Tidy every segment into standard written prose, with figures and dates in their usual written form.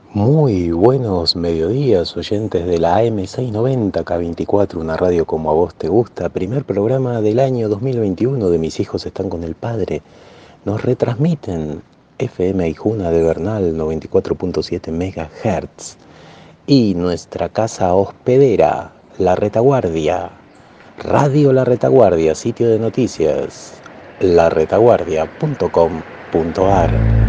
Muy buenos mediodías, oyentes de la AM690 K24, una radio como a vos te gusta. Primer programa del año 2021 de Mis hijos están con el padre. Nos retransmiten FM Aijuna de Bernal 94.7 MHz y nuestra casa hospedera, La Retaguardia. Radio La Retaguardia, sitio de noticias, laretaguardia.com.ar.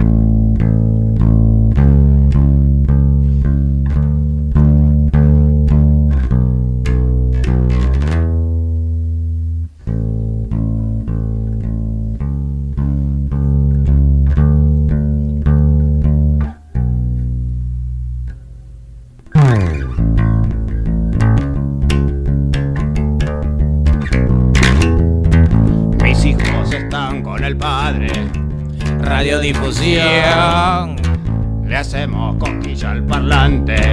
Radiodifusión, le hacemos cosquilla al parlante.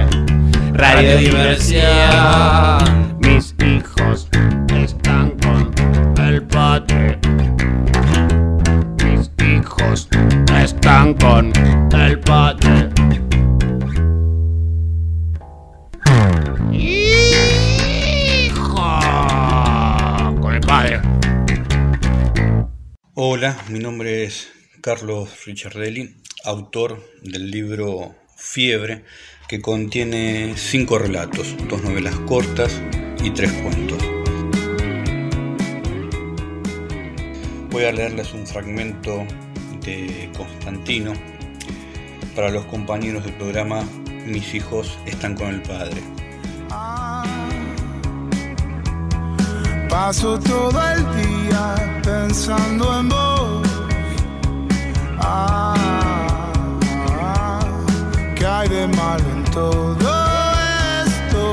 Radiodiversión, mis hijos están con el padre. Mis hijos están con el padre. Hijo, con el padre. Hola, mi nombre es Carlos Ricciardelli, autor del libro Fiebre, que contiene 5 relatos, 2 novelas cortas y 3 cuentos. Voy a leerles un fragmento de Constantino para los compañeros del programa Mis hijos están con el padre. Paso todo el día pensando en vos. ¿Qué hay de malo en todo esto?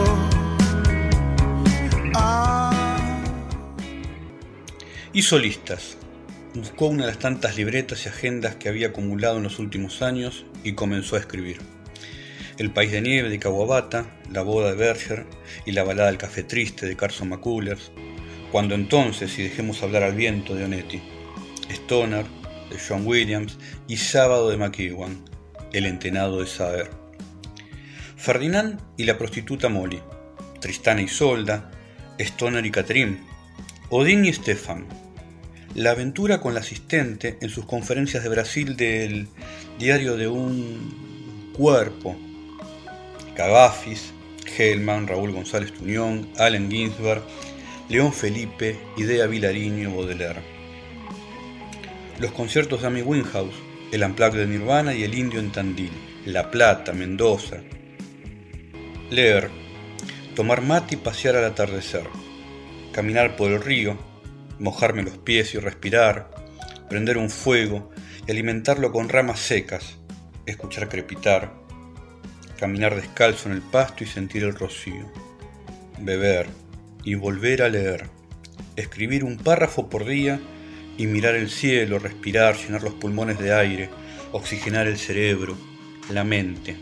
Hizo listas, buscó una de las tantas libretas y agendas que había acumulado en los últimos años y comenzó a escribir. El país de nieve de Kawabata, la boda de Berger y la balada del café triste de Carson McCullers, Cuando entonces y dejemos hablar al viento de Onetti, Stoner de John Williams y Sábado de McEwan, El entenado de Saber. Ferdinand y la prostituta Molly, Tristana y Isolda, Stoner y Catherine, Odín y Stefan. La aventura con la asistente en sus conferencias de Brasil del Diario de un Cuerpo, Cagafis, Hellman, Raúl González Tuñón, Allen Ginsberg, León Felipe, Idea Vilariño, Baudelaire. Los conciertos de Amy Winehouse, el Unplugged de Nirvana y el Indio en Tandil, La Plata, Mendoza. Leer, tomar mate y pasear al atardecer, caminar por el río, mojarme los pies y respirar, prender un fuego y alimentarlo con ramas secas, escuchar crepitar, caminar descalzo en el pasto y sentir el rocío, beber y volver a leer, escribir un párrafo por día y mirar el cielo, respirar, llenar los pulmones de aire, oxigenar el cerebro, la mente.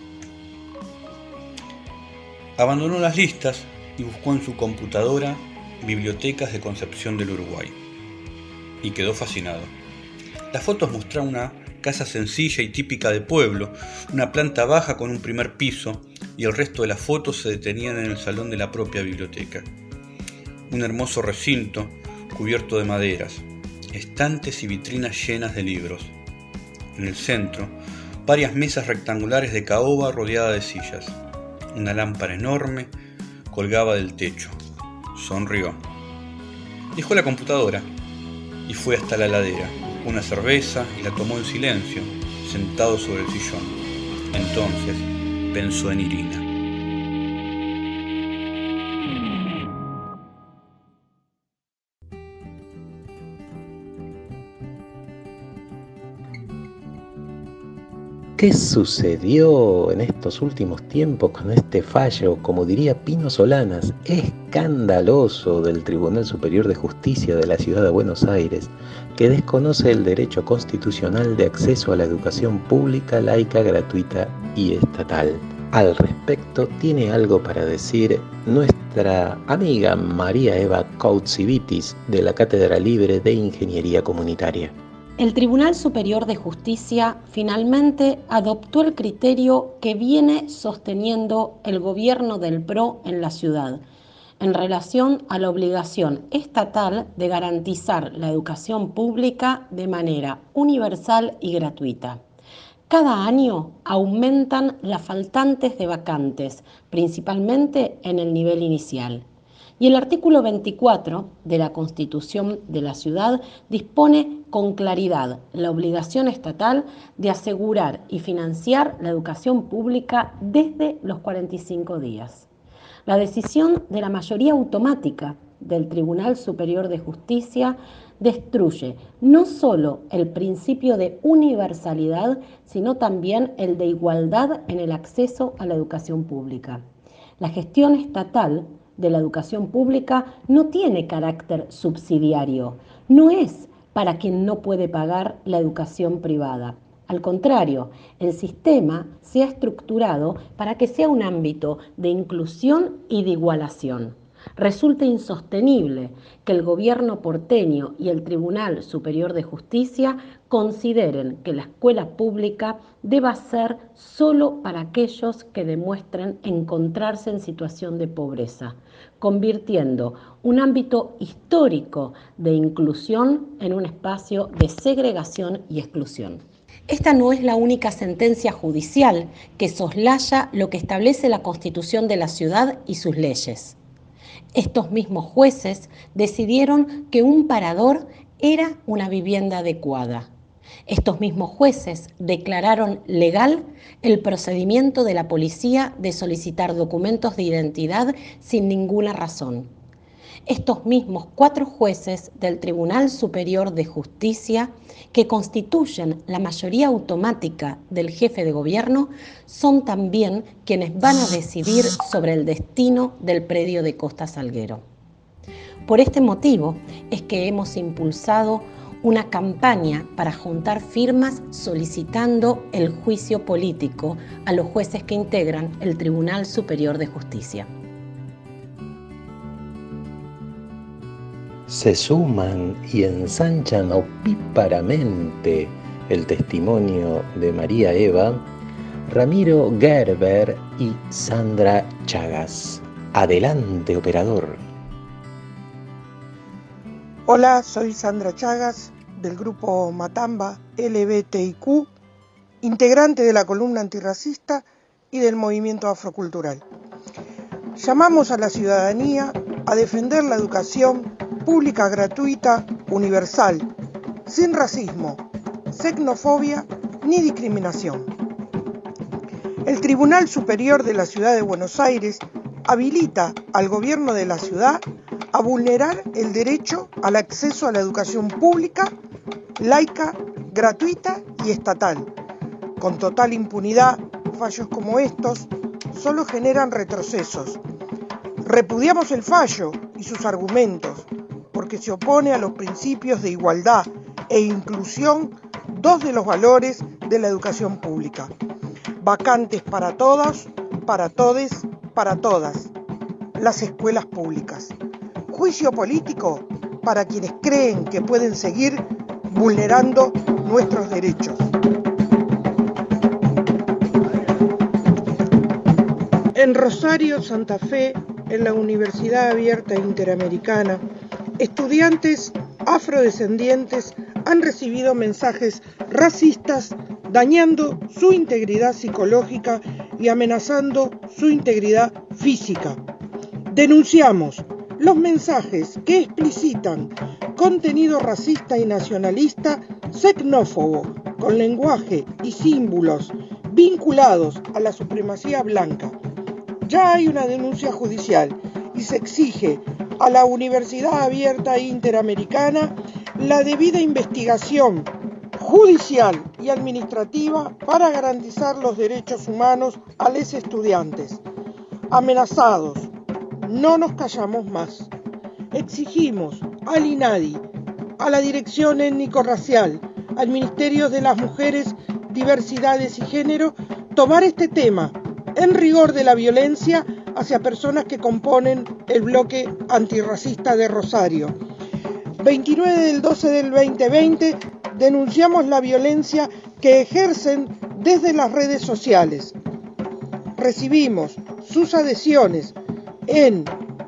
Abandonó las listas y buscó en su computadora bibliotecas de Concepción del Uruguay. Y quedó fascinado. Las fotos mostraban una casa sencilla y típica de pueblo, una planta baja con un primer piso, y el resto de las fotos se detenían en el salón de la propia biblioteca. Un hermoso recinto cubierto de maderas, estantes y vitrinas llenas de libros. En el centro, varias mesas rectangulares de caoba rodeadas de sillas. Una lámpara enorme colgaba del techo. Sonrió. Dejó la computadora y fue hasta la heladera. Una cerveza y la tomó en silencio, sentado sobre el sillón. Entonces pensó en Irina. ¿Qué sucedió en estos últimos tiempos con este fallo, como diría Pino Solanas, escandaloso del Tribunal Superior de Justicia de la Ciudad de Buenos Aires, que desconoce el derecho constitucional de acceso a la educación pública, laica, gratuita y estatal? Al respecto tiene algo para decir nuestra amiga María Eva Koutsivitis de la Cátedra Libre de Ingeniería Comunitaria. El Tribunal Superior de Justicia finalmente adoptó el criterio que viene sosteniendo el gobierno del PRO en la ciudad, en relación a la obligación estatal de garantizar la educación pública de manera universal y gratuita. Cada año aumentan las faltantes de vacantes, principalmente en el nivel inicial. Y el artículo 24 de la Constitución de la ciudad dispone con claridad la obligación estatal de asegurar y financiar la educación pública desde los 45 días. La decisión de la mayoría automática del Tribunal Superior de Justicia destruye no solo el principio de universalidad, sino también el de igualdad en el acceso a la educación pública. La gestión estatal de la educación pública no tiene carácter subsidiario, no es para quien no puede pagar la educación privada. Al contrario, el sistema se ha estructurado para que sea un ámbito de inclusión y de igualación. Resulta insostenible que el gobierno porteño y el Tribunal Superior de Justicia consideren que la escuela pública deba ser solo para aquellos que demuestren encontrarse en situación de pobreza, convirtiendo un ámbito histórico de inclusión en un espacio de segregación y exclusión. Esta no es la única sentencia judicial que soslaya lo que establece la Constitución de la ciudad y sus leyes. Estos mismos jueces decidieron que un parador era una vivienda adecuada. Estos mismos jueces declararon legal el procedimiento de la policía de solicitar documentos de identidad sin ninguna razón. Estos mismos 4 jueces del Tribunal Superior de Justicia, que constituyen la mayoría automática del jefe de gobierno, son también quienes van a decidir sobre el destino del predio de Costa Salguero. Por este motivo es que hemos impulsado una campaña para juntar firmas solicitando el juicio político a los jueces que integran el Tribunal Superior de Justicia. Se suman y ensanchan opíparamente el testimonio de María Eva, Ramiro Gerber y Sandra Chagas. Adelante, operador. Hola, soy Sandra Chagas, del grupo Matamba LGBTIQ, integrante de la columna antirracista y del movimiento afrocultural. Llamamos a la ciudadanía a defender la educación pública gratuita, universal, sin racismo, xenofobia ni discriminación. El Tribunal Superior de la Ciudad de Buenos Aires habilita al gobierno de la ciudad a vulnerar el derecho al acceso a la educación pública, laica, gratuita y estatal. Con total impunidad, fallos como estos solo generan retrocesos. Repudiamos el fallo y sus argumentos, porque se opone a los principios de igualdad e inclusión, 2 de los valores de la educación pública. Vacantes para todos, para todes, para todas. Las escuelas públicas. Juicio político para quienes creen que pueden seguir vulnerando nuestros derechos. En Rosario, Santa Fe, en la Universidad Abierta Interamericana, estudiantes afrodescendientes han recibido mensajes racistas dañando su integridad psicológica y amenazando su integridad física. Denunciamos los mensajes que explicitan contenido racista y nacionalista, xenófobo, con lenguaje y símbolos vinculados a la supremacía blanca. Ya hay una denuncia judicial y se exige a la Universidad Abierta Interamericana la debida investigación judicial y administrativa para garantizar los derechos humanos a los estudiantes. Amenazados, no nos callamos más. Exigimos al INADI, a la Dirección Étnico-Racial, al Ministerio de las Mujeres, Diversidades y Género, tomar este tema en rigor de la violencia hacia personas que componen el bloque antirracista de Rosario. 29 del 12 del 2020, denunciamos la violencia que ejercen desde las redes sociales. Recibimos sus adhesiones en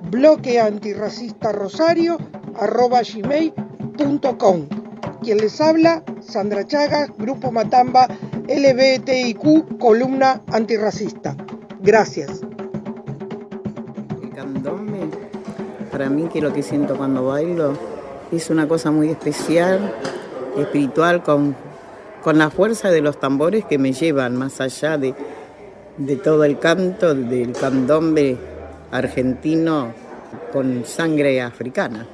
bloqueantirracistarosario@gmail.com. Quien les habla, Sandra Chagas, Grupo Matamba, LBTIQ, columna antirracista. Gracias. El candombe, para mí, que lo que siento cuando bailo es una cosa muy especial, espiritual, con la fuerza de los tambores que me llevan más allá de todo el canto del candombe argentino con sangre africana.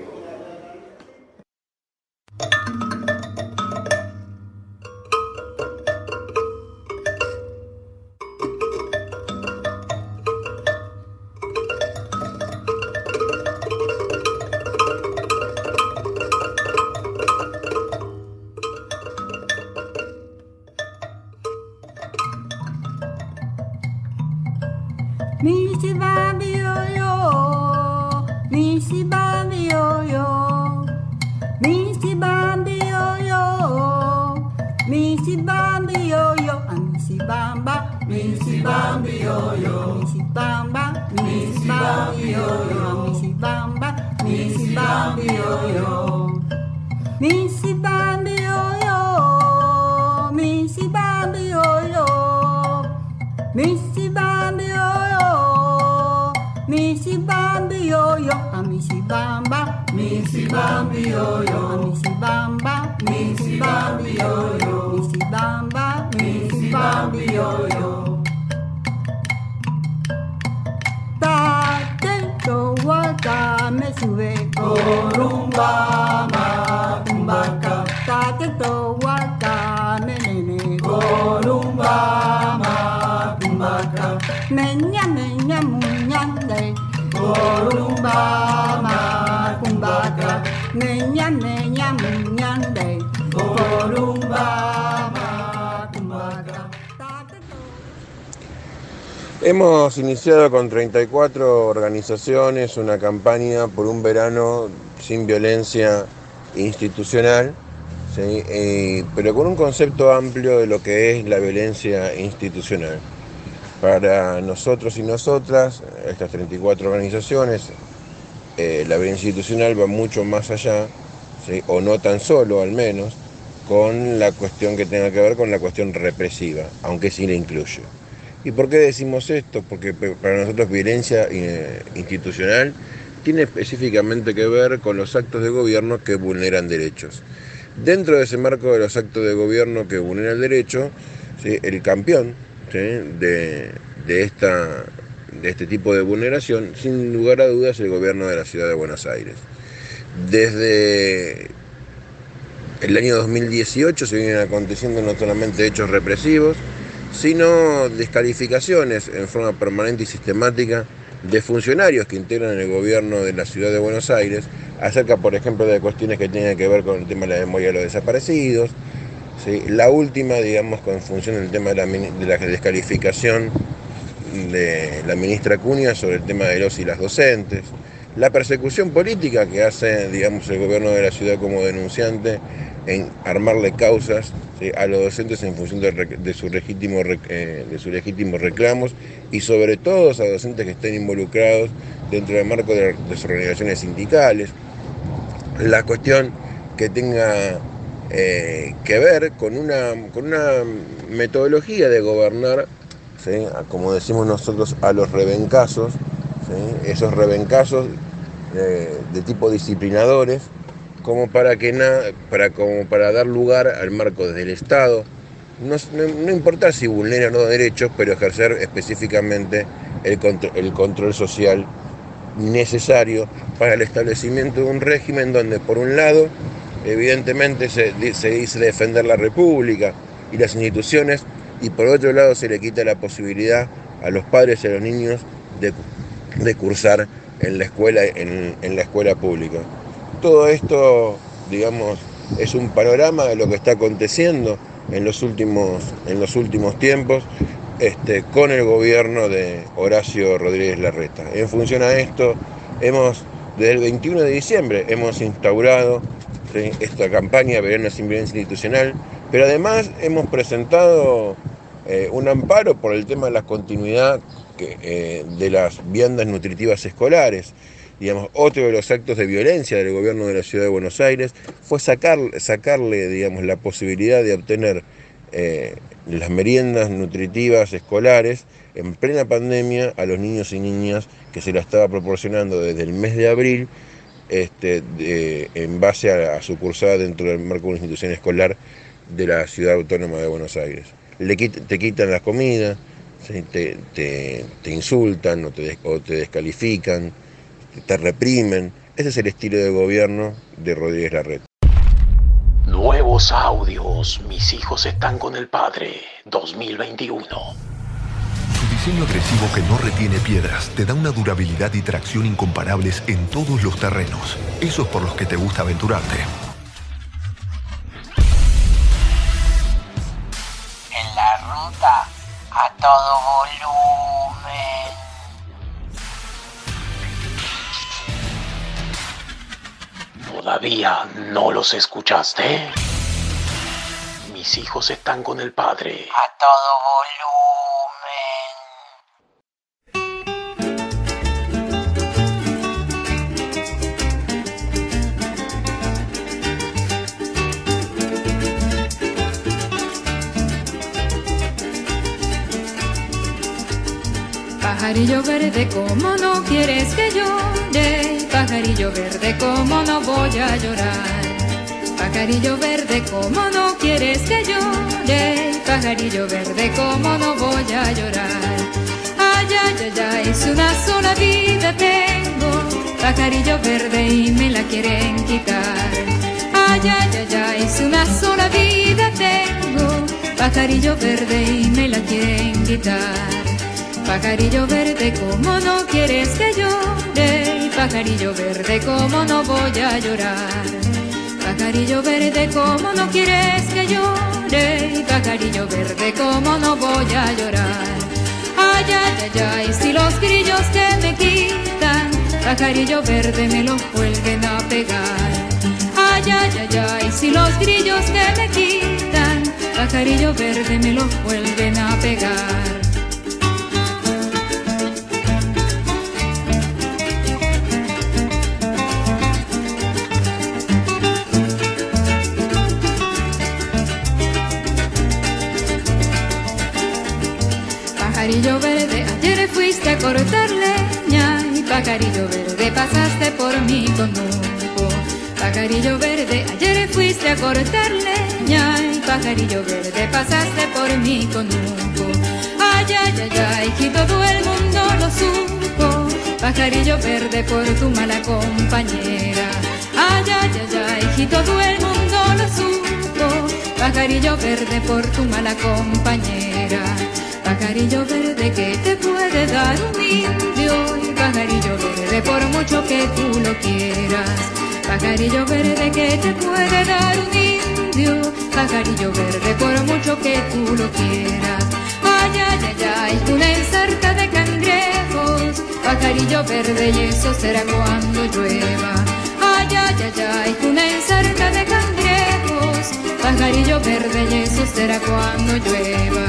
Hemos iniciado con 34 organizaciones una campaña por un verano sin violencia institucional, ¿sí? Pero con un concepto amplio de lo que es la violencia institucional. Para nosotros y nosotras, estas 34 organizaciones, la violencia institucional va mucho más allá, ¿sí? O no tan solo al menos, con la cuestión que tenga que ver con la cuestión represiva, aunque sí la incluye. ¿Y por qué decimos esto? Porque para nosotros violencia institucional tiene específicamente que ver con los actos de gobierno que vulneran derechos. Dentro de ese marco de los actos de gobierno que vulneran el derecho, ¿sí? El campeón, ¿sí? de este tipo de vulneración, sin lugar a dudas, el gobierno de la Ciudad de Buenos Aires. Desde el año 2018 se vienen aconteciendo no solamente hechos represivos, sino descalificaciones en forma permanente y sistemática de funcionarios que integran el gobierno de la Ciudad de Buenos Aires, acerca, por ejemplo, de cuestiones que tengan que ver con el tema de la memoria de los desaparecidos, ¿sí? La última, digamos, con función del tema de la descalificación de la ministra Cunha sobre el tema de los y las docentes, la persecución política que hace, digamos, el gobierno de la ciudad como denunciante en armarle causas, ¿sí? A los docentes en función de sus legítimos reclamos, y sobre todo a docentes que estén involucrados dentro del marco de sus organizaciones sindicales. La cuestión que tenga que ver con una metodología de gobernar, ¿sí? Como decimos nosotros, a los rebencazos, ¿sí? Esos rebencazos de tipo disciplinadores, como para dar lugar al marco desde el Estado, no importa si vulnera o no derechos, pero ejercer específicamente el control social necesario para el establecimiento de un régimen donde, por un lado, evidentemente se dice defender la República y las instituciones, y por otro lado se le quita la posibilidad a los padres y a los niños de cursar en la escuela pública. Todo esto, digamos, es un panorama de lo que está aconteciendo en los últimos tiempos con el gobierno de Horacio Rodríguez Larreta. En función a esto, desde el 21 de diciembre hemos instaurado ¿sí? Esta campaña Verano sin Violencia Institucional, pero además hemos presentado un amparo por el tema de la continuidad de las viandas nutritivas escolares. Digamos, otro de los actos de violencia del gobierno de la Ciudad de Buenos Aires fue sacarle, digamos, la posibilidad de obtener las meriendas nutritivas escolares en plena pandemia a los niños y niñas que se la estaba proporcionando desde el mes de abril en base a su cursada dentro del marco de una institución escolar de la Ciudad Autónoma de Buenos Aires. Te quitan la comida, ¿sí? te insultan o te descalifican, te reprimen. Ese es el estilo de gobierno de Rodríguez Larreta. Nuevos audios. Mis hijos están con el padre. 2021. Su diseño agresivo que no retiene piedras te da una durabilidad y tracción incomparables en todos los terrenos. Esos por los que te gusta aventurarte. En la ruta a todo volumen. ¿Todavía no los escuchaste? Mis hijos están con el padre. A todo Pajarillo verde, ¿cómo no quieres que llore? Pajarillo verde, ¿cómo no voy a llorar? Pajarillo verde, ¿cómo no quieres que llore? Pajarillo verde, ¿cómo no voy a llorar? Ay, ay, ay, ay, es una sola vida tengo, pajarillo verde, y me la quieren quitar. Ay, ay, ay, ay, es una sola vida tengo, pajarillo verde, y me la quieren quitar. Pajarillo verde, ¿cómo no quieres que llore? Pajarillo verde, ¿cómo no voy a llorar? Pajarillo verde, ¿cómo no quieres que llore? Pajarillo verde, ¿cómo no voy a llorar? Ay, ay, ay, ay, si los grillos que me quitan, pajarillo verde me los vuelven a pegar. Ay, ay, ay, ay, si los grillos que me quitan, pajarillo verde me los vuelven a pegar. Pajarillo verde, ayer fuiste a cortar leña y pajarillo verde pasaste por mi conuco. Pajarillo verde, ayer fuiste a cortar leña y pajarillo verde pasaste por mi conuco. Ay, ay, ay, ay, que todo el mundo lo supo, pajarillo verde por tu mala compañera. Ay, ay, ay, ay, que todo el mundo lo supo, pajarillo verde por tu mala compañera. Pajarillo verde, que te puede dar un indio, y pajarillo verde por mucho que tú lo quieras. Pajarillo verde, que te puede dar un indio, pajarillo verde por mucho que tú lo quieras. Ay, ay, ay, ay, una ensarta de cangrejos, pajarillo verde, y eso será cuando llueva. Ay, ay, ay, ay, una ensarta de cangrejos, pajarillo verde, y eso será cuando llueva.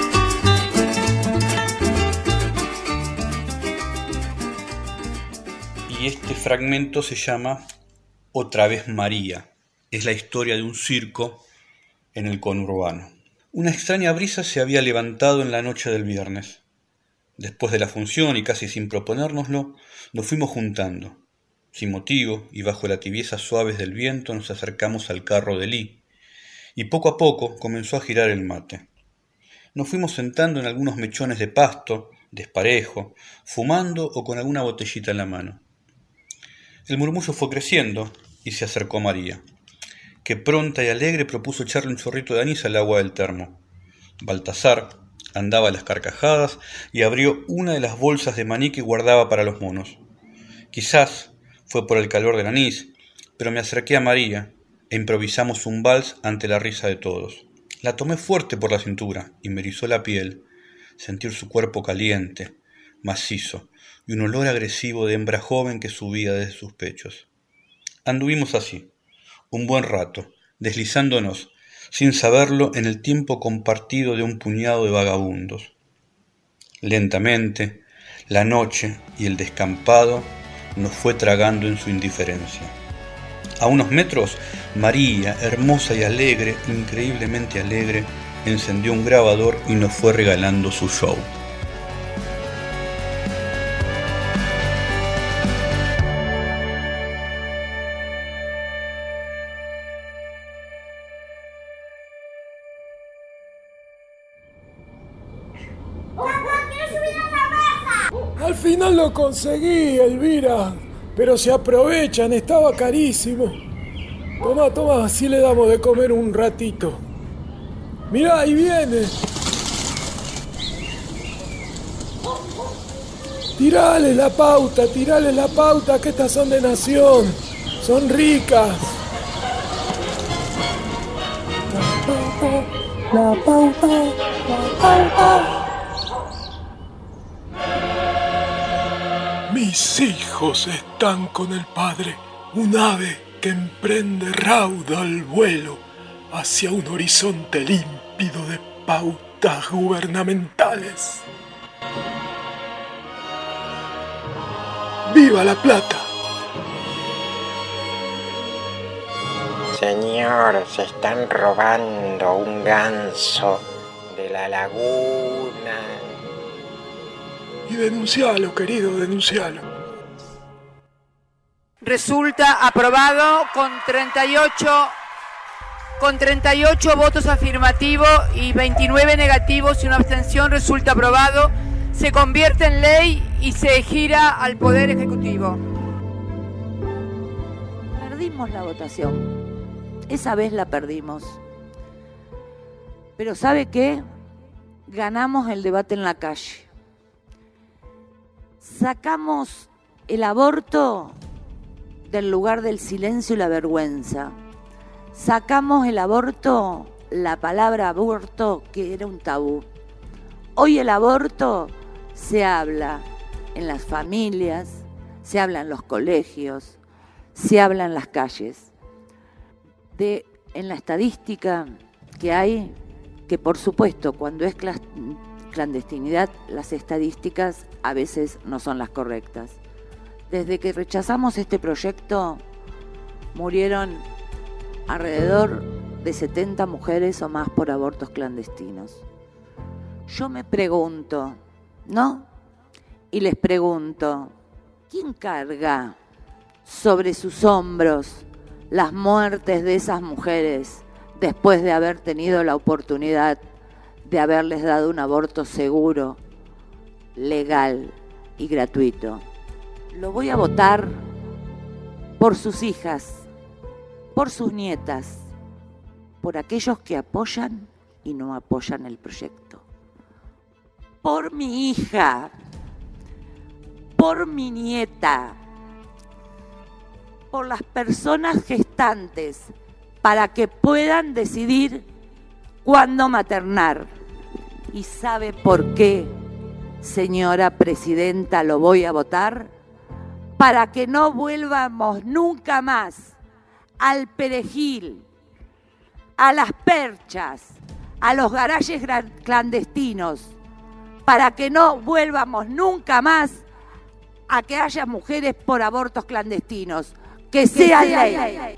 Y este fragmento se llama Otra vez María. Es la historia de un circo en el conurbano. Una extraña brisa se había levantado en la noche del viernes. Después de la función y casi sin proponérnoslo, nos fuimos juntando. Sin motivo y bajo la tibieza suaves del viento nos acercamos al carro de Lee. Y poco a poco comenzó a girar el mate. Nos fuimos sentando en algunos mechones de pasto, desparejo, fumando o con alguna botellita en la mano. El murmullo fue creciendo y se acercó María, que pronta y alegre propuso echarle un chorrito de anís al agua del termo. Baltasar andaba a las carcajadas y abrió una de las bolsas de maní que guardaba para los monos. Quizás fue por el calor del anís, pero me acerqué a María e improvisamos un vals ante la risa de todos. La tomé fuerte por la cintura y me erizó la piel, sentir su cuerpo caliente, macizo, y un olor agresivo de hembra joven que subía desde sus pechos. Anduvimos así, un buen rato, deslizándonos, sin saberlo, en el tiempo compartido de un puñado de vagabundos. Lentamente, la noche y el descampado nos fue tragando en su indiferencia. A unos metros, María, hermosa y alegre, increíblemente alegre, encendió un grabador y nos fue regalando su show. Al final lo conseguí, Elvira, pero se aprovechan, estaba carísimo. Toma, así le damos de comer un ratito. Mirá, ahí viene. Tirale la pauta, que estas son de Nación. Son ricas. La pauta. Mis hijos están con el padre, un ave que emprende raudal vuelo hacia un horizonte límpido de pautas gubernamentales. ¡Viva La Plata! Señor, se están robando un ganso de la laguna. Y denuncialo, querido, denuncialo. Resulta aprobado con 38 votos afirmativos y 29 negativos y una abstención. Resulta aprobado, se convierte en ley y se gira al Poder Ejecutivo. Perdimos la votación. Esa vez la perdimos. Pero ¿sabe qué? Ganamos el debate en la calle. Sacamos el aborto del lugar del silencio y la vergüenza. Sacamos el aborto, la palabra aborto, que era un tabú. Hoy el aborto se habla en las familias, se habla en los colegios, se habla en las calles. En la estadística que hay, que por supuesto cuando es clandestinidad, las estadísticas a veces no son las correctas. Desde que rechazamos este proyecto, murieron alrededor de 70 mujeres o más por abortos clandestinos. Yo me pregunto, ¿no? Y les pregunto, ¿quién carga sobre sus hombros las muertes de esas mujeres después de haber tenido la oportunidad de haberles dado un aborto seguro, legal y gratuito? Lo voy a votar por sus hijas, por sus nietas, por aquellos que apoyan y no apoyan el proyecto. Por mi hija, por mi nieta, por las personas gestantes, para que puedan decidir cuándo maternar. ¿Y sabe por qué, señora presidenta, lo voy a votar? Para que no vuelvamos nunca más al perejil, a las perchas, a los garajes clandestinos, para que no vuelvamos nunca más a que haya mujeres por abortos clandestinos. Que sea ley.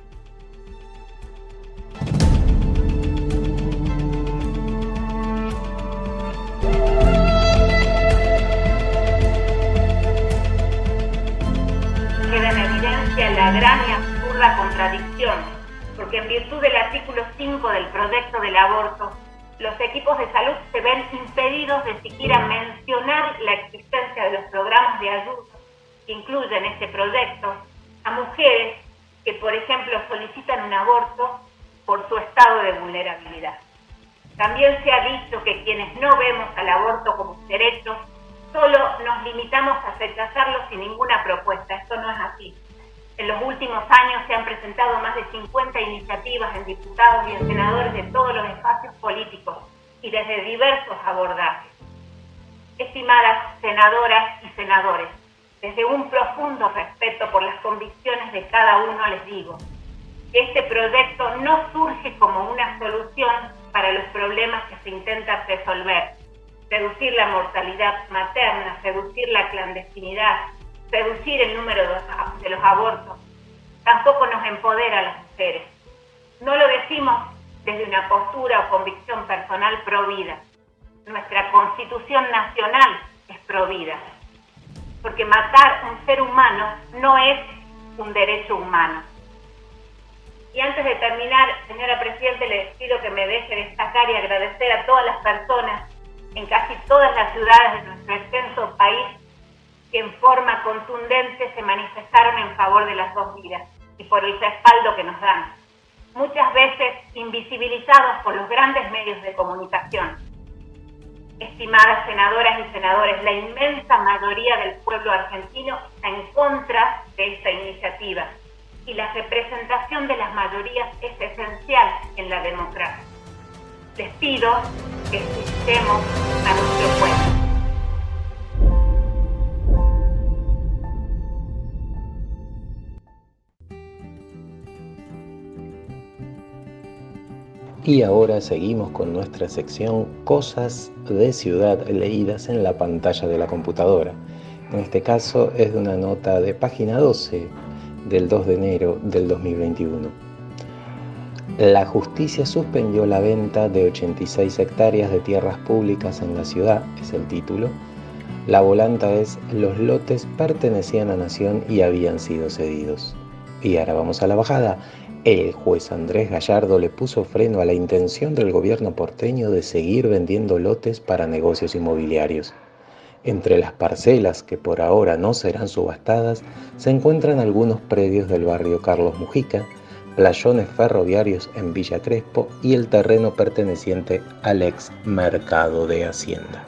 Queda en evidencia la gran y absurda contradicción, porque en virtud del artículo 5 del proyecto del aborto, los equipos de salud se ven impedidos de siquiera mencionar la existencia de los programas de ayuda que incluyen este proyecto a mujeres que, por ejemplo, solicitan un aborto por su estado de vulnerabilidad. También se ha dicho que quienes no vemos al aborto como un derecho, solo nos limitamos a rechazarlo sin ninguna propuesta. Esto no es así. En los últimos años se han presentado más de 50 iniciativas en diputados y en senadores de todos los espacios políticos y desde diversos abordajes. Estimadas senadoras y senadores, desde un profundo respeto por las convicciones de cada uno les digo, que este proyecto no surge como una solución para los problemas que se intentan resolver. Reducir la mortalidad materna, reducir la clandestinidad, reducir el número de los abortos, tampoco nos empodera a las mujeres. No lo decimos desde una postura o convicción personal pro vida. Nuestra Constitución Nacional es pro vida, porque matar un ser humano no es un derecho humano. Y antes de terminar, señora Presidente, le pido que me deje destacar y agradecer a todas las personas en casi todas las ciudades de nuestro extenso país que en forma contundente se manifestaron en favor de las dos vidas y por el respaldo que nos dan, muchas veces invisibilizados por los grandes medios de comunicación. Estimadas senadoras y senadores, la inmensa mayoría del pueblo argentino está en contra de esta iniciativa y la representación de las mayorías es esencial en la democracia. Les pido que escuchemos a nuestro pueblo. Y ahora seguimos con nuestra sección Cosas de Ciudad leídas en la pantalla de la computadora. En este caso es de una nota de página 12 del 2 de enero del 2021. La justicia suspendió la venta de 86 hectáreas de tierras públicas en la ciudad, es el título. La volanta es: los lotes pertenecían a Nación y habían sido cedidos. Y ahora vamos a la bajada. El juez Andrés Gallardo le puso freno a la intención del gobierno porteño de seguir vendiendo lotes para negocios inmobiliarios. Entre las parcelas que por ahora no serán subastadas se encuentran algunos predios del barrio Carlos Mujica, playones ferroviarios en Villa Crespo y el terreno perteneciente al ex mercado de Hacienda.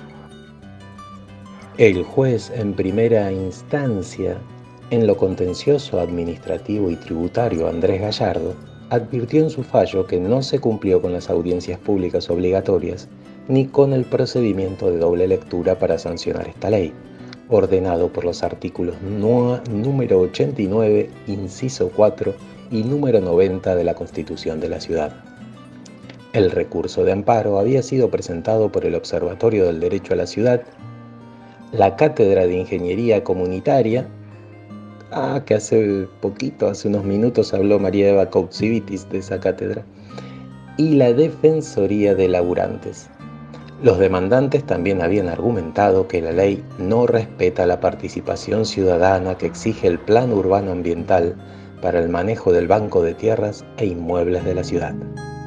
El juez en primera instancia, en lo contencioso administrativo y tributario, Andrés Gallardo, advirtió en su fallo que no se cumplió con las audiencias públicas obligatorias ni con el procedimiento de doble lectura para sancionar esta ley, ordenado por los artículos número 89, inciso 4 y número 90 de la Constitución de la Ciudad. El recurso de amparo había sido presentado por el Observatorio del Derecho a la Ciudad, la Cátedra de Ingeniería Comunitaria, que hace unos minutos habló María Eva Coutsivitis de esa cátedra, y la Defensoría de Laburantes. Los demandantes también habían argumentado que la ley no respeta la participación ciudadana que exige el Plan Urbano Ambiental para el manejo del Banco de Tierras e Inmuebles de la ciudad.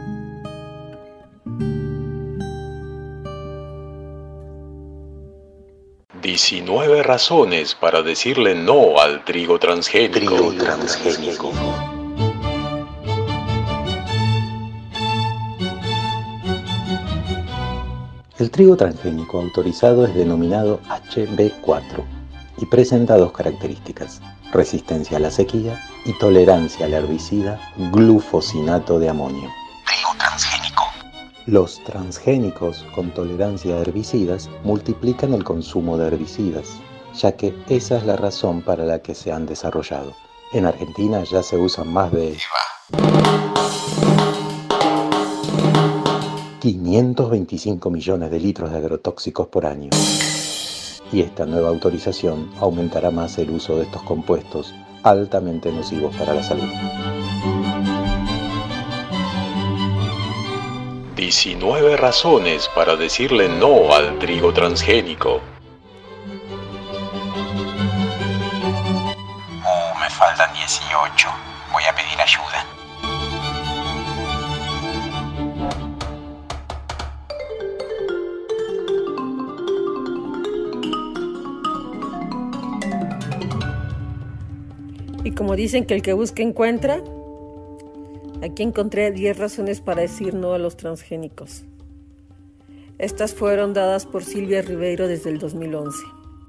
«19 razones para decirle no al trigo transgénico». El trigo transgénico autorizado es denominado HB4 y presenta dos características: resistencia a la sequía y tolerancia al herbicida glufosinato de amonio. Trigo transgénico. Los transgénicos con tolerancia a herbicidas multiplican el consumo de herbicidas, ya que esa es la razón para la que se han desarrollado. En Argentina ya se usan más de 525 millones de litros de agrotóxicos por año. Y esta nueva autorización aumentará más el uso de estos compuestos altamente nocivos para la salud. 19 razones para decirle no al trigo transgénico. Me faltan 18. Voy a pedir ayuda. Y como dicen que el que busca encuentra, aquí encontré 10 razones para decir no a los transgénicos. Estas fueron dadas por Silvia Ribeiro desde el 2011.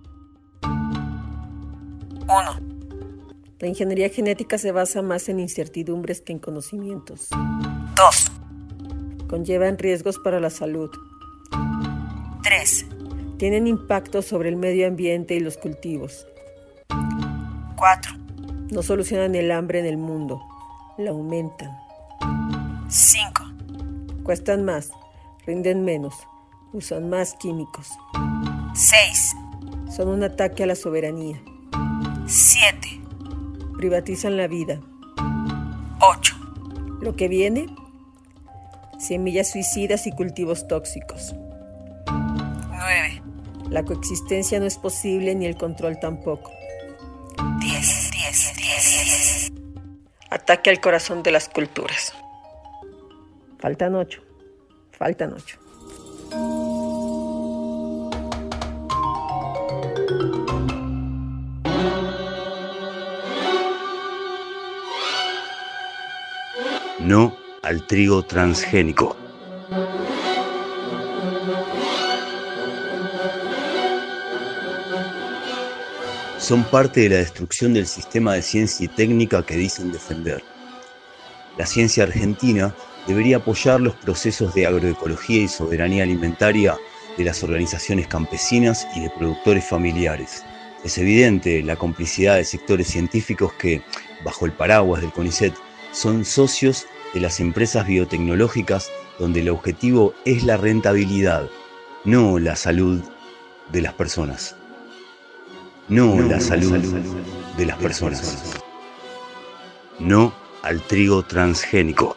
1. La ingeniería genética se basa más en incertidumbres que en conocimientos. 2. Conllevan riesgos para la salud. 3. Tienen impacto sobre el medio ambiente y los cultivos. 4. No solucionan el hambre en el mundo. la aumentan. 5. Cuestan más, rinden menos, usan más químicos. 6. Son un ataque a la soberanía. 7. Privatizan la vida. 8. Lo que viene, semillas suicidas y cultivos tóxicos. 9. La coexistencia no es posible ni el control tampoco. 10. Ataque al corazón de las culturas. Faltan 8. No al trigo transgénico. Son parte de la destrucción del sistema de ciencia y técnica que dicen defender. La ciencia argentina debería apoyar los procesos de agroecología y soberanía alimentaria de las organizaciones campesinas y de productores familiares. Es evidente la complicidad de sectores científicos que, bajo el paraguas del CONICET, son socios de las empresas biotecnológicas donde el objetivo es la rentabilidad, no la salud de las personas. No la salud de las personas. No al trigo transgénico.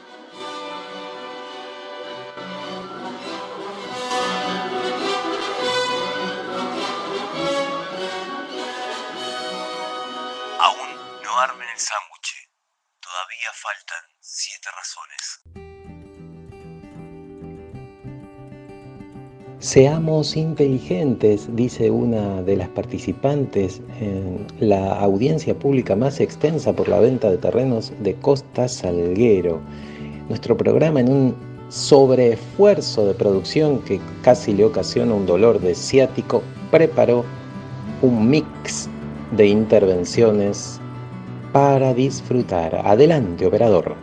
Aún no armen el sándwich. Todavía faltan 7 razones. Seamos inteligentes, dice una de las participantes en la audiencia pública más extensa por la venta de terrenos de Costa Salguero. Nuestro programa, en un sobreesfuerzo de producción que casi le ocasiona un dolor de ciático, preparó un mix de intervenciones para disfrutar. Adelante, operador.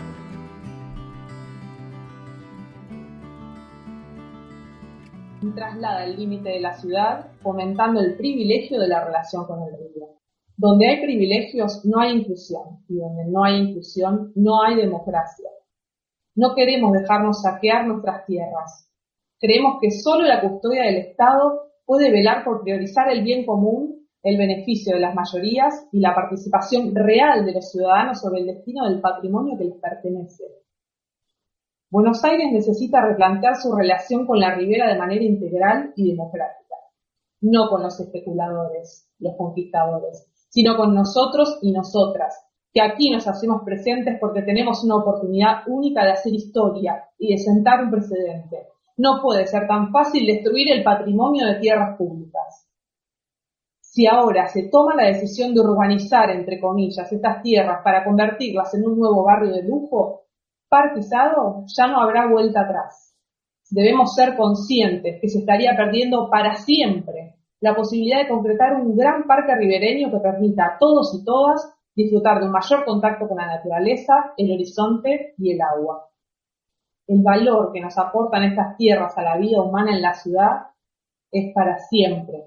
Traslada el límite de la ciudad, fomentando el privilegio de la relación con el río. Donde hay privilegios no hay inclusión, y donde no hay inclusión no hay democracia. No queremos dejarnos saquear nuestras tierras. Creemos que solo la custodia del Estado puede velar por priorizar el bien común, el beneficio de las mayorías y la participación real de los ciudadanos sobre el destino del patrimonio que les pertenece. Buenos Aires necesita replantear su relación con la ribera de manera integral y democrática, no con los especuladores, los conquistadores, sino con nosotros y nosotras, que aquí nos hacemos presentes porque tenemos una oportunidad única de hacer historia y de sentar un precedente. No puede ser tan fácil destruir el patrimonio de tierras públicas. Si ahora se toma la decisión de urbanizar, entre comillas, estas tierras para convertirlas en un nuevo barrio de lujo, Parquizado, ya no habrá vuelta atrás. Debemos ser conscientes que se estaría perdiendo para siempre la posibilidad de concretar un gran parque ribereño que permita a todos y todas disfrutar de un mayor contacto con la naturaleza, el horizonte y el agua. El valor que nos aportan estas tierras a la vida humana en la ciudad es para siempre.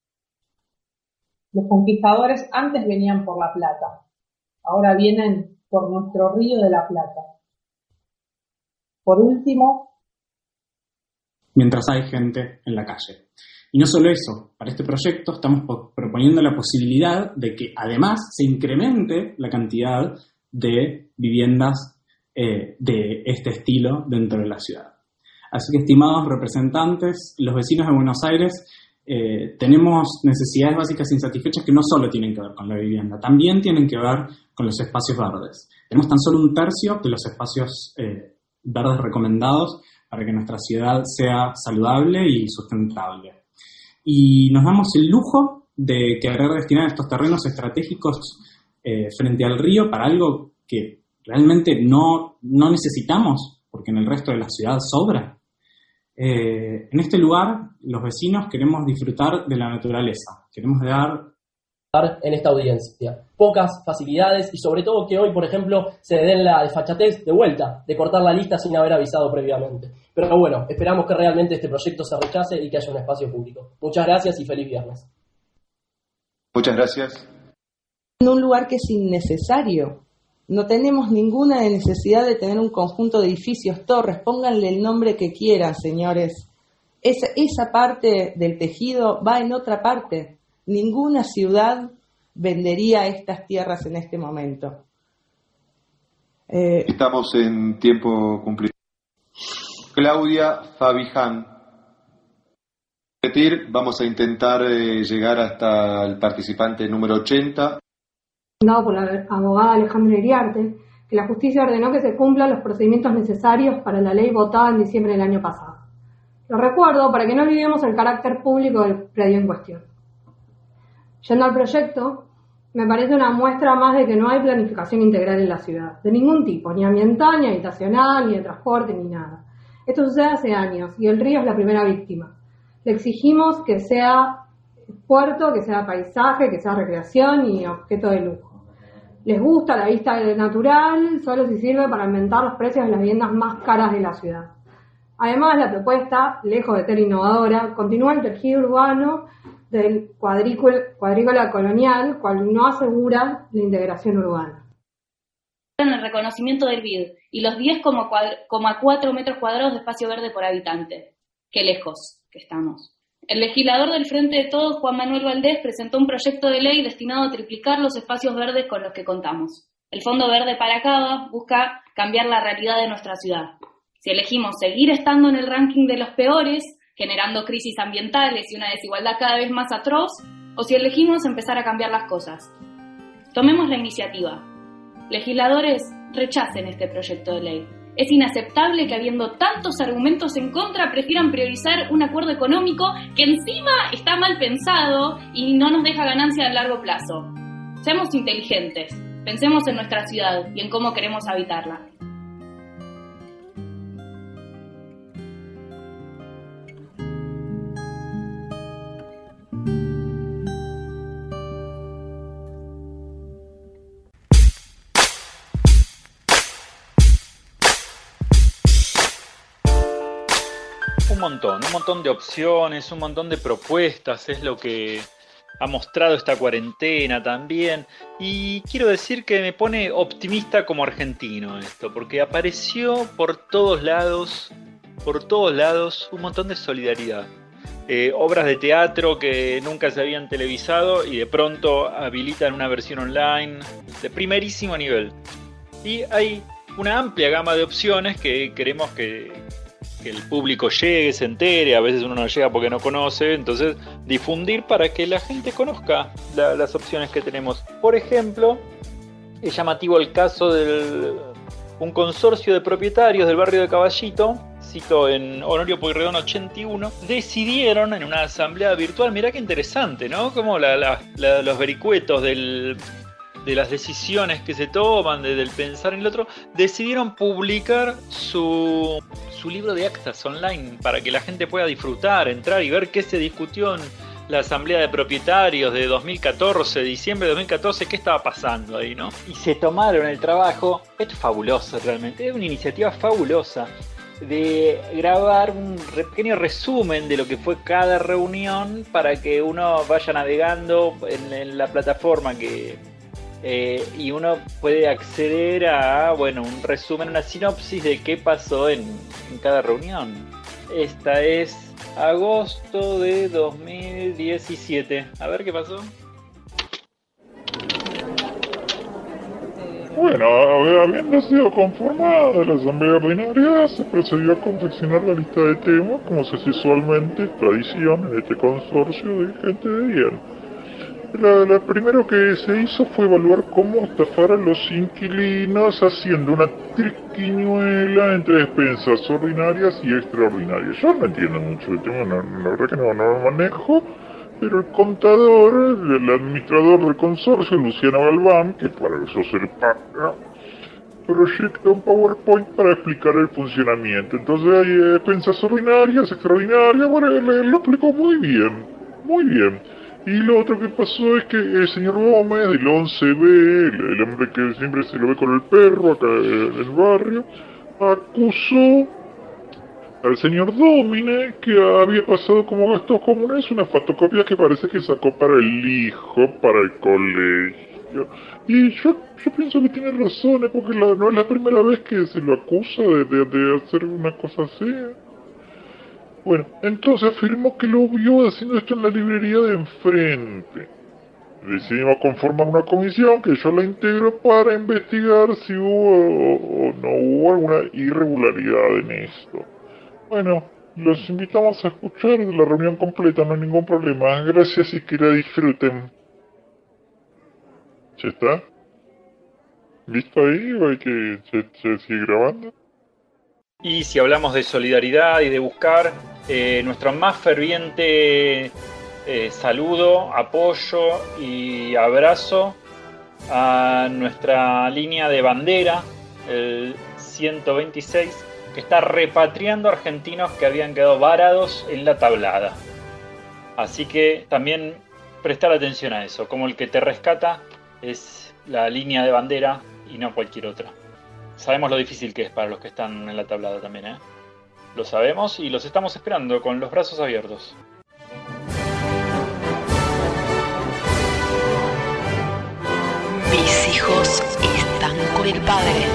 Los conquistadores antes venían por la plata, ahora vienen por nuestro río de la Plata. Por último, mientras hay gente en la calle. Y no solo eso, para este proyecto estamos proponiendo la posibilidad de que además se incremente la cantidad de viviendas de este estilo dentro de la ciudad. Así que, estimados representantes, los vecinos de Buenos Aires, tenemos necesidades básicas insatisfechas que no solo tienen que ver con la vivienda, también tienen que ver con los espacios verdes. Tenemos tan solo 1/3 de los espacios verdes recomendados para que nuestra ciudad sea saludable y sustentable. Y nos damos el lujo de querer destinar estos terrenos estratégicos frente al río para algo que realmente no necesitamos, porque en el resto de la ciudad sobra. En este lugar, los vecinos queremos disfrutar de la naturaleza, queremos dar en esta audiencia. Pocas facilidades y sobre todo que hoy, por ejemplo, se den la desfachatez de vuelta, de cortar la lista sin haber avisado previamente. Pero bueno, esperamos que realmente este proyecto se rechace y que haya un espacio público. Muchas gracias y feliz viernes. Muchas gracias. En un lugar que es innecesario No tenemos ninguna necesidad de tener un conjunto de edificios torres, pónganle el nombre que quieran, señores. Esa parte del tejido va en otra parte. Ninguna ciudad vendería estas tierras en este momento. Estamos en tiempo cumplido. Claudia Fabiján. Vamos a intentar llegar hasta el participante número 80. Dado por la abogada Alejandra Iriarte, que la justicia ordenó que se cumplan los procedimientos necesarios para la ley votada en diciembre del año pasado. Lo recuerdo para que no olvidemos el carácter público del predio en cuestión. Yendo al proyecto, me parece una muestra más de que no hay planificación integral en la ciudad, de ningún tipo, ni ambiental, ni habitacional, ni de transporte, ni nada. Esto sucede hace años y el río es la primera víctima. Le exigimos que sea puerto, que sea paisaje, que sea recreación y objeto de lujo. Les gusta la vista natural, solo si sirve para aumentar los precios de las viviendas más caras de la ciudad. Además, la propuesta, lejos de ser innovadora, continúa el tejido urbano del cuadrícula colonial, cual no asegura la integración urbana. En el reconocimiento del BID y los 10,4 metros cuadrados de espacio verde por habitante. Qué lejos que estamos. El legislador del Frente de Todos, Juan Manuel Valdés, presentó un proyecto de ley destinado a triplicar los espacios verdes con los que contamos. El Fondo Verde para Cava busca cambiar la realidad de nuestra ciudad. Si elegimos seguir estando en el ranking de los peores, generando crisis ambientales y una desigualdad cada vez más atroz, o si elegimos empezar a cambiar las cosas. Tomemos la iniciativa. Legisladores, rechacen este proyecto de ley. Es inaceptable que habiendo tantos argumentos en contra prefieran priorizar un acuerdo económico que encima está mal pensado y no nos deja ganancia a largo plazo. Seamos inteligentes, pensemos en nuestra ciudad y en cómo queremos habitarla. Un montón de opciones, un montón de propuestas, es lo que ha mostrado esta cuarentena también. Y quiero decir que me pone optimista como argentino esto, porque apareció por todos lados un montón de solidaridad. Obras de teatro que nunca se habían televisado y de pronto habilitan una versión online de primerísimo nivel. Y hay una amplia gama de opciones que queremos que el público llegue, se entere, a veces uno no llega porque no conoce, entonces difundir para que la gente conozca las opciones que tenemos. Por ejemplo, es llamativo el caso de un consorcio de propietarios del barrio de Caballito, cito en Honorio Pueyrredón 81, decidieron en una asamblea virtual, mirá qué interesante, ¿no? Como los vericuetos de las decisiones que se toman, del pensar en el otro, decidieron publicar su libro de actas online para que la gente pueda disfrutar, entrar y ver qué se discutió en la asamblea de propietarios de 2014, diciembre de 2014, qué estaba pasando ahí, ¿no? Y se tomaron el trabajo, esto es fabuloso realmente, es una iniciativa fabulosa, de grabar un pequeño resumen de lo que fue cada reunión para que uno vaya navegando en la plataforma y uno puede acceder a un resumen, una sinopsis de qué pasó en cada reunión. Esta es agosto de 2017. A ver qué pasó. Bueno, habiendo sido conformada la asamblea ordinaria, se procedió a confeccionar la lista de temas, como se hace usualmente, tradición en este consorcio de gente de bien. Lo primero que se hizo fue evaluar cómo estafar a los inquilinos haciendo una triquiñuela entre despensas ordinarias y extraordinarias. Yo no entiendo mucho el tema, la verdad que no lo manejo, pero el contador, el administrador del consorcio, Luciano Galván, que para eso se le paga, proyecta un PowerPoint para explicar el funcionamiento. Entonces hay despensas ordinarias, extraordinarias, bueno, lo explicó muy bien, muy bien. Y lo otro que pasó es que el señor Gómez, del 11B, el hombre que siempre se lo ve con el perro acá en el barrio, acusó al señor Dómine que había pasado como gastos comunes una fotocopia que parece que sacó para el hijo, para el colegio. cuestión. Y yo pienso que tiene razón, porque no es la primera vez que se lo acusa de hacer una cosa así. Bueno, entonces afirmó que lo vio haciendo esto en la librería de enfrente. Decidimos conformar una comisión que yo la integro para investigar si hubo o no hubo alguna irregularidad en esto. Bueno, los invitamos a escuchar la reunión completa, no hay ningún problema. Gracias y que la disfruten. ¿Ya está? ¿Listo ahí o hay que se sigue grabando? Y si hablamos de solidaridad y de buscar, nuestro más ferviente saludo, apoyo y abrazo a nuestra línea de bandera, el 126, que está repatriando argentinos que habían quedado varados en la tablada. Así que también prestar atención a eso, como el que te rescata es la línea de bandera y no cualquier otra. Sabemos lo difícil que es para los que están en la tablada también, ¿eh? Lo sabemos y los estamos esperando con los brazos abiertos. Mis hijos están con el padre.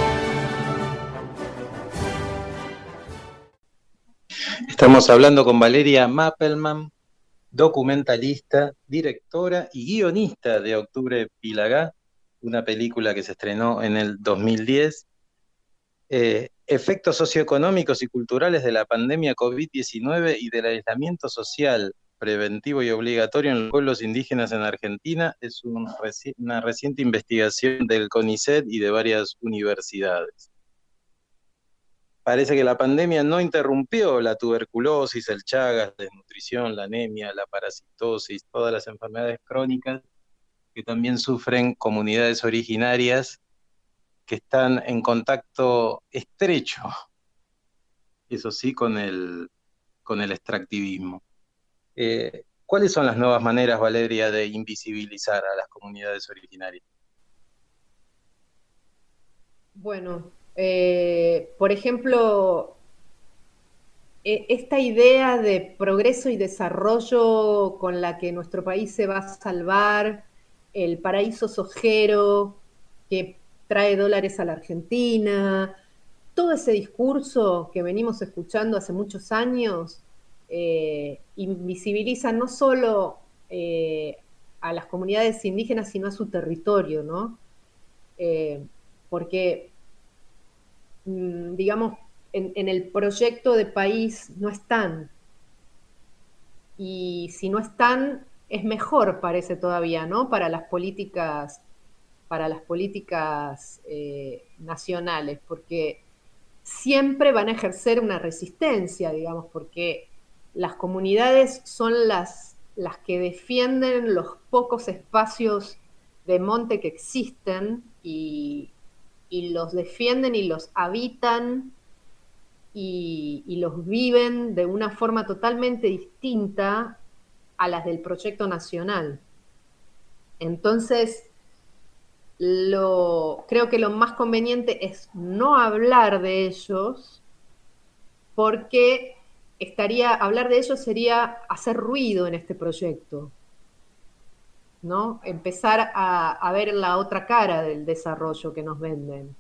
Estamos hablando con Valeria Mappelman, documentalista, directora y guionista de Octubre Pilagá, una película que se estrenó en el 2010. Efectos socioeconómicos y culturales de la pandemia COVID-19 y del aislamiento social preventivo y obligatorio en los pueblos indígenas en Argentina es una reciente investigación del CONICET y de varias universidades. Parece que la pandemia no interrumpió la tuberculosis, el Chagas, la desnutrición, la anemia, la parasitosis, todas las enfermedades crónicas que también sufren comunidades originarias que están en contacto estrecho, eso sí, con el extractivismo. ¿Cuáles son las nuevas maneras, Valeria, de invisibilizar a las comunidades originarias? Bueno, por ejemplo, esta idea de progreso y desarrollo con la que nuestro país se va a salvar, el paraíso sojero que trae dólares a la Argentina, todo ese discurso que venimos escuchando hace muchos años, invisibiliza no solo a las comunidades indígenas, sino a su territorio, ¿no? Porque, digamos, en el proyecto de país no están. Y si no están, es mejor, parece todavía, ¿no? Para las políticas nacionales, porque siempre van a ejercer una resistencia, digamos, porque las comunidades son las que defienden los pocos espacios de monte que existen y los defienden y los habitan y los viven de una forma totalmente distinta a las del proyecto nacional. Entonces, creo que lo más conveniente es no hablar de ellos, porque hablar de ellos sería hacer ruido en este proyecto, ¿no? Empezar a ver la otra cara del desarrollo que nos venden.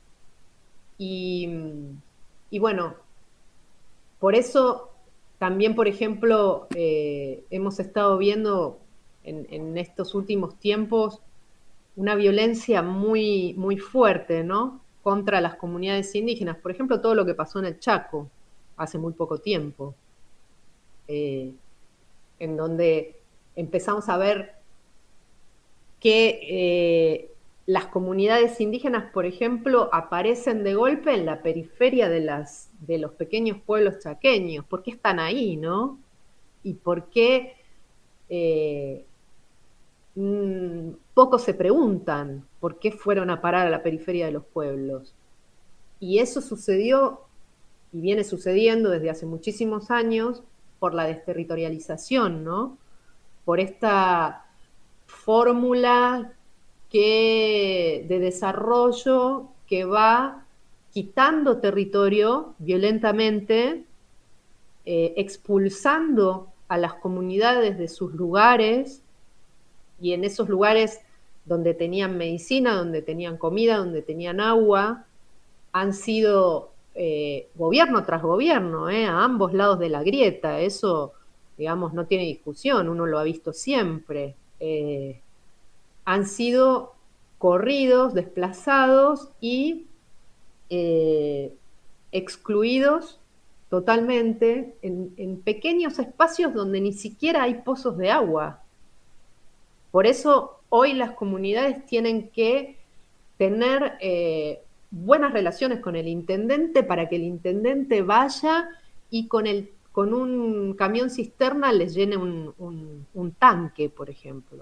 Y bueno, por eso también, por ejemplo, hemos estado viendo en estos últimos tiempos una violencia muy, muy fuerte, ¿no? Contra las comunidades indígenas. Por ejemplo, todo lo que pasó en el Chaco hace muy poco tiempo, en donde empezamos a ver que las comunidades indígenas, por ejemplo, aparecen de golpe en la periferia de los pequeños pueblos chaqueños. ¿Por qué están ahí, no? Y por qué pocos se preguntan por qué fueron a parar a la periferia de los pueblos. Y eso sucedió y viene sucediendo desde hace muchísimos años por la desterritorialización, ¿no? Por esta fórmula de desarrollo que va quitando territorio violentamente, expulsando a las comunidades de sus lugares, y en esos lugares donde tenían medicina, donde tenían comida, donde tenían agua, han sido gobierno tras gobierno, a ambos lados de la grieta. Eso, digamos, no tiene discusión, uno lo ha visto siempre. Han sido corridos, desplazados y excluidos totalmente en pequeños espacios donde ni siquiera hay pozos de agua. Por eso hoy las comunidades tienen que tener buenas relaciones con el intendente para que el intendente vaya y con un camión cisterna les llene un tanque, por ejemplo.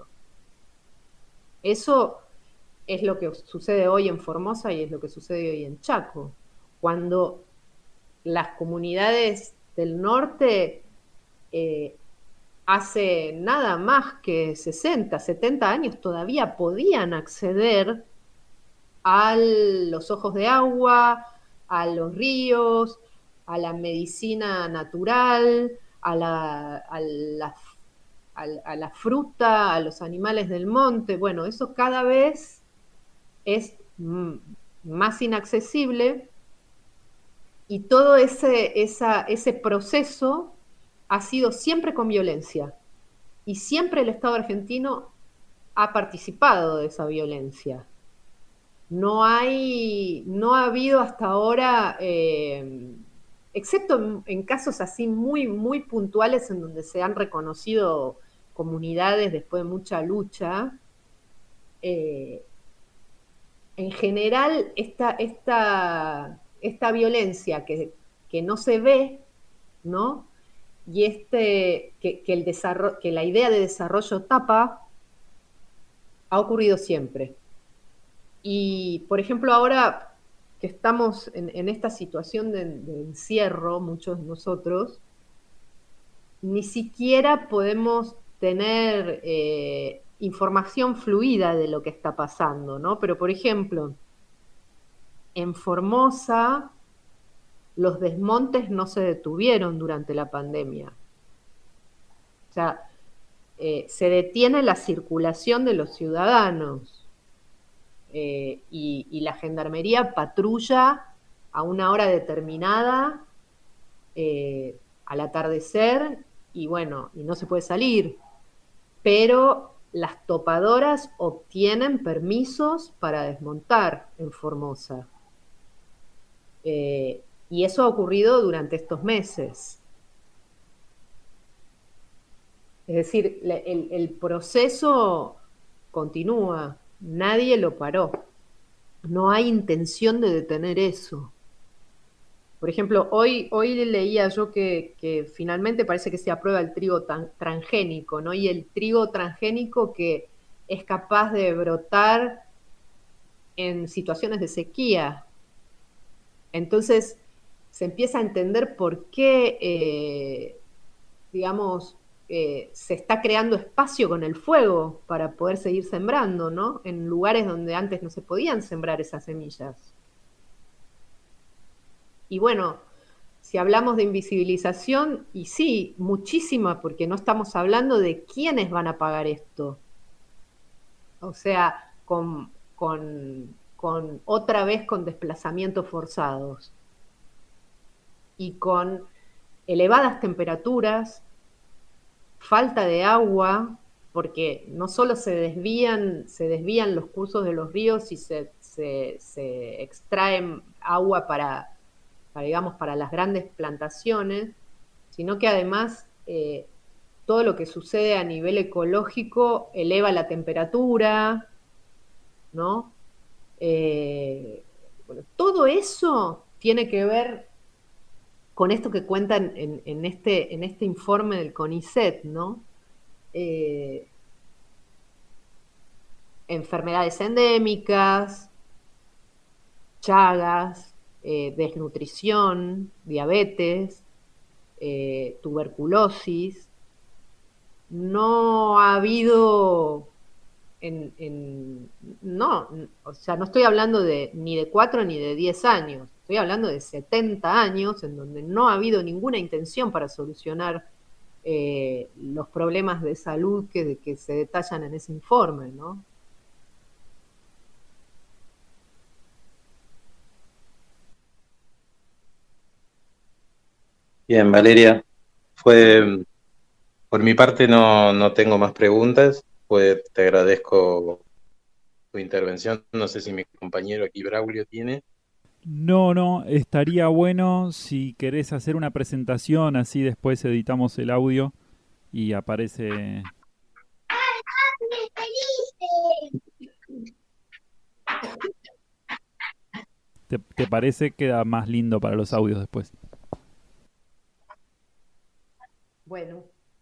Eso es lo que sucede hoy en Formosa y es lo que sucede hoy en Chaco. Cuando las comunidades del norte hace nada más que 60, 70 años todavía podían acceder a los ojos de agua, a los ríos, a la medicina natural, a la fruta, a los animales del monte. Bueno, eso cada vez es más inaccesible y todo ese proceso ha sido siempre con violencia y siempre el Estado argentino ha participado de esa violencia. No ha habido hasta ahora, excepto en casos así muy, muy puntuales en donde se han reconocido comunidades después de mucha lucha, en general esta violencia que no se ve, ¿no? Y que la idea de desarrollo tapa, ha ocurrido siempre. Y, por ejemplo, ahora que estamos en esta situación de encierro, muchos de nosotros, ni siquiera podemos tener información fluida de lo que está pasando, ¿no? Pero, por ejemplo, en Formosa los desmontes no se detuvieron durante la pandemia. O sea, se detiene la circulación de los ciudadanos y la gendarmería patrulla a una hora determinada al atardecer y bueno, y no se puede salir. Pero las topadoras obtienen permisos para desmontar en Formosa. Y eso ha ocurrido durante estos meses. Es decir, el proceso continúa, nadie lo paró. No hay intención de detener eso. Por ejemplo, hoy leía yo que finalmente parece que se aprueba el trigo transgénico, ¿no? Y el trigo transgénico que es capaz de brotar en situaciones de sequía. Entonces, se empieza a entender por qué, se está creando espacio con el fuego para poder seguir sembrando, ¿no? En lugares donde antes no se podían sembrar esas semillas. Y bueno, si hablamos de invisibilización, y sí, muchísima, porque no estamos hablando de quiénes van a pagar esto. O sea, otra vez con desplazamientos forzados y con elevadas temperaturas, falta de agua, porque no solo se desvían los cursos de los ríos y se extraen agua para las grandes plantaciones, sino que además todo lo que sucede a nivel ecológico eleva la temperatura, ¿no? Bueno, todo eso tiene que ver con esto que cuentan en este informe del CONICET, ¿no? Enfermedades endémicas, chagas, desnutrición, diabetes, tuberculosis. No ha habido no estoy hablando ni de 4 ni de 10 años, estoy hablando de 70 años en donde no ha habido ninguna intención para solucionar los problemas de salud que se detallan en ese informe, ¿no? Bien, Valeria, por mi parte no tengo más preguntas, te agradezco tu intervención. No sé si mi compañero aquí, Braulio, tiene. No, estaría bueno si querés hacer una presentación, así después editamos el audio y aparece... ¿Te parece? Queda más lindo para los audios después. Bueno.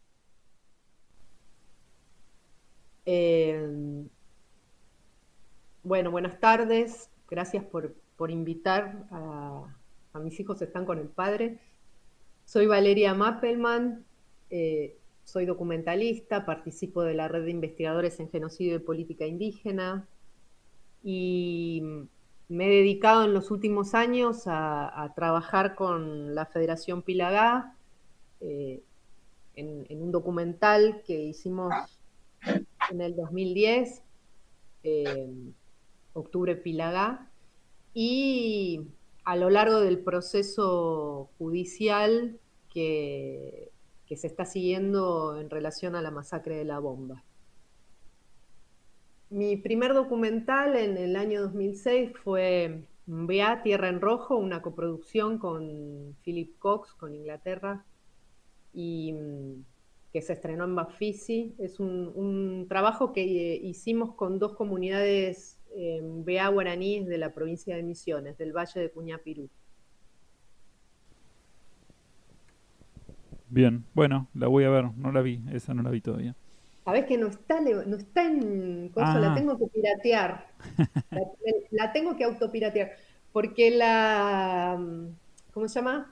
Bueno, buenas tardes. Gracias por invitar a mis hijos están con el padre. Soy Valeria Mappelman, soy documentalista, participo de la Red de Investigadores en Genocidio y Política Indígena y me he dedicado en los últimos años a trabajar con la Federación Pilagá en un documental que hicimos en el 2010, Octubre Pilagá, y a lo largo del proceso judicial que se está siguiendo en relación a la masacre de la bomba. Mi primer documental en el año 2006 fue Mbea, Tierra en Rojo, una coproducción con Philip Cox, con Inglaterra, y que se estrenó en Bafisi. Es un trabajo que hicimos con dos comunidades Mbea guaraníes de la provincia de Misiones, del Valle de Puñapirú. Bien, bueno, la voy a ver, no la vi, esa no la vi todavía. Sabés que no está en cosa, la tengo que piratear. La tengo que autopiratear. Porque ¿cómo se llama?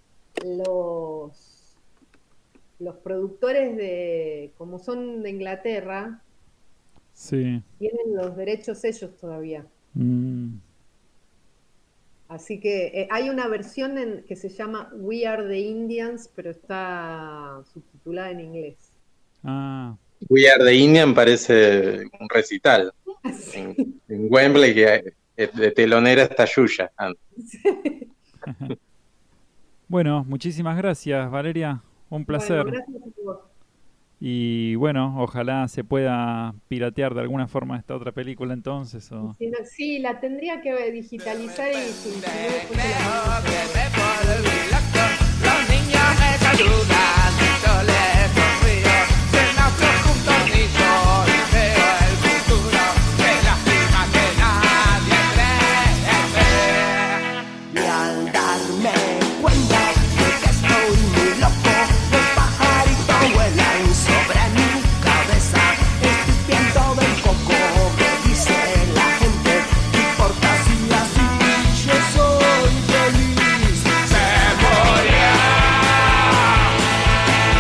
Los productores como son de Inglaterra, sí, tienen los derechos ellos todavía. Mm. Así que hay una versión que se llama We Are the Indians, pero está subtitulada en inglés. Ah. We Are the Indian parece un recital. Sí. En Wembley, que de telonera está Yuya. Sí. Bueno, muchísimas gracias, Valeria. Un placer. Bueno, gracias a vos. Y bueno, ojalá se pueda piratear de alguna forma esta otra película entonces. O... Sí, la tendría que digitalizar y si no, los niños me saludan, yo les sonrío, se nació junto a mi sol, veo el futuro, que lástima que nadie cree. Y al darme cuenta de que estoy muy loco, los pajaritos vuelan sobre mi cabeza, estoy viendo del coco, me dice la gente, no importa si así yo soy feliz. Se morirá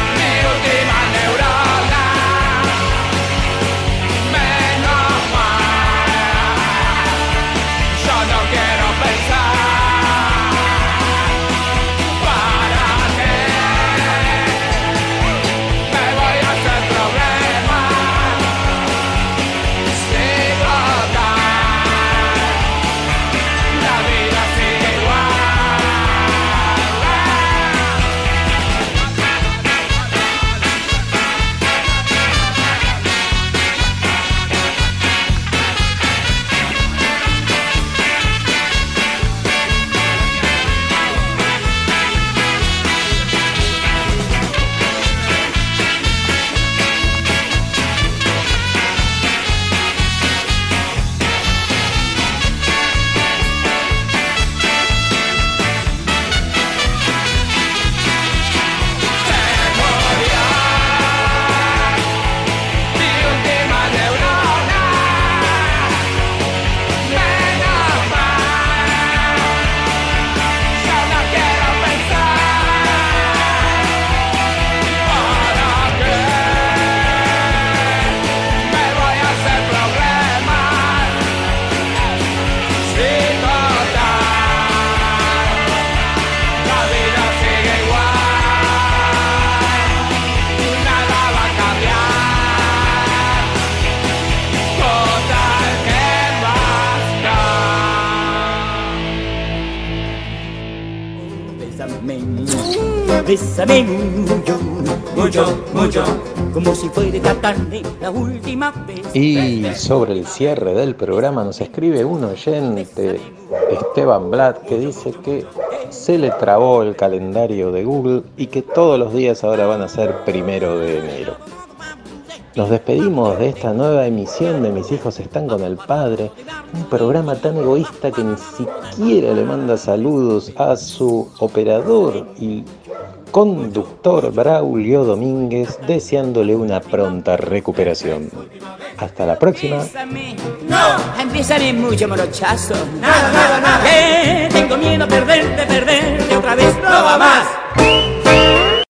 bésame mucho, mucho, mucho, como si fuera esta tarde la última vez. Y sobre el cierre del programa nos escribe un oyente, Esteban Blatt, que dice que se le trabó el calendario de Google y que todos los días ahora van a ser 1 de enero. Nos despedimos de esta nueva emisión de Mis hijos están con el padre, un programa tan egoísta que ni siquiera le manda saludos a su operador y conductor Braulio Domínguez, deseándole una pronta recuperación. Hasta la próxima. No, empezaré mucho morochazo. Nada, nada, nada. Tengo miedo a perderte otra vez. No va más.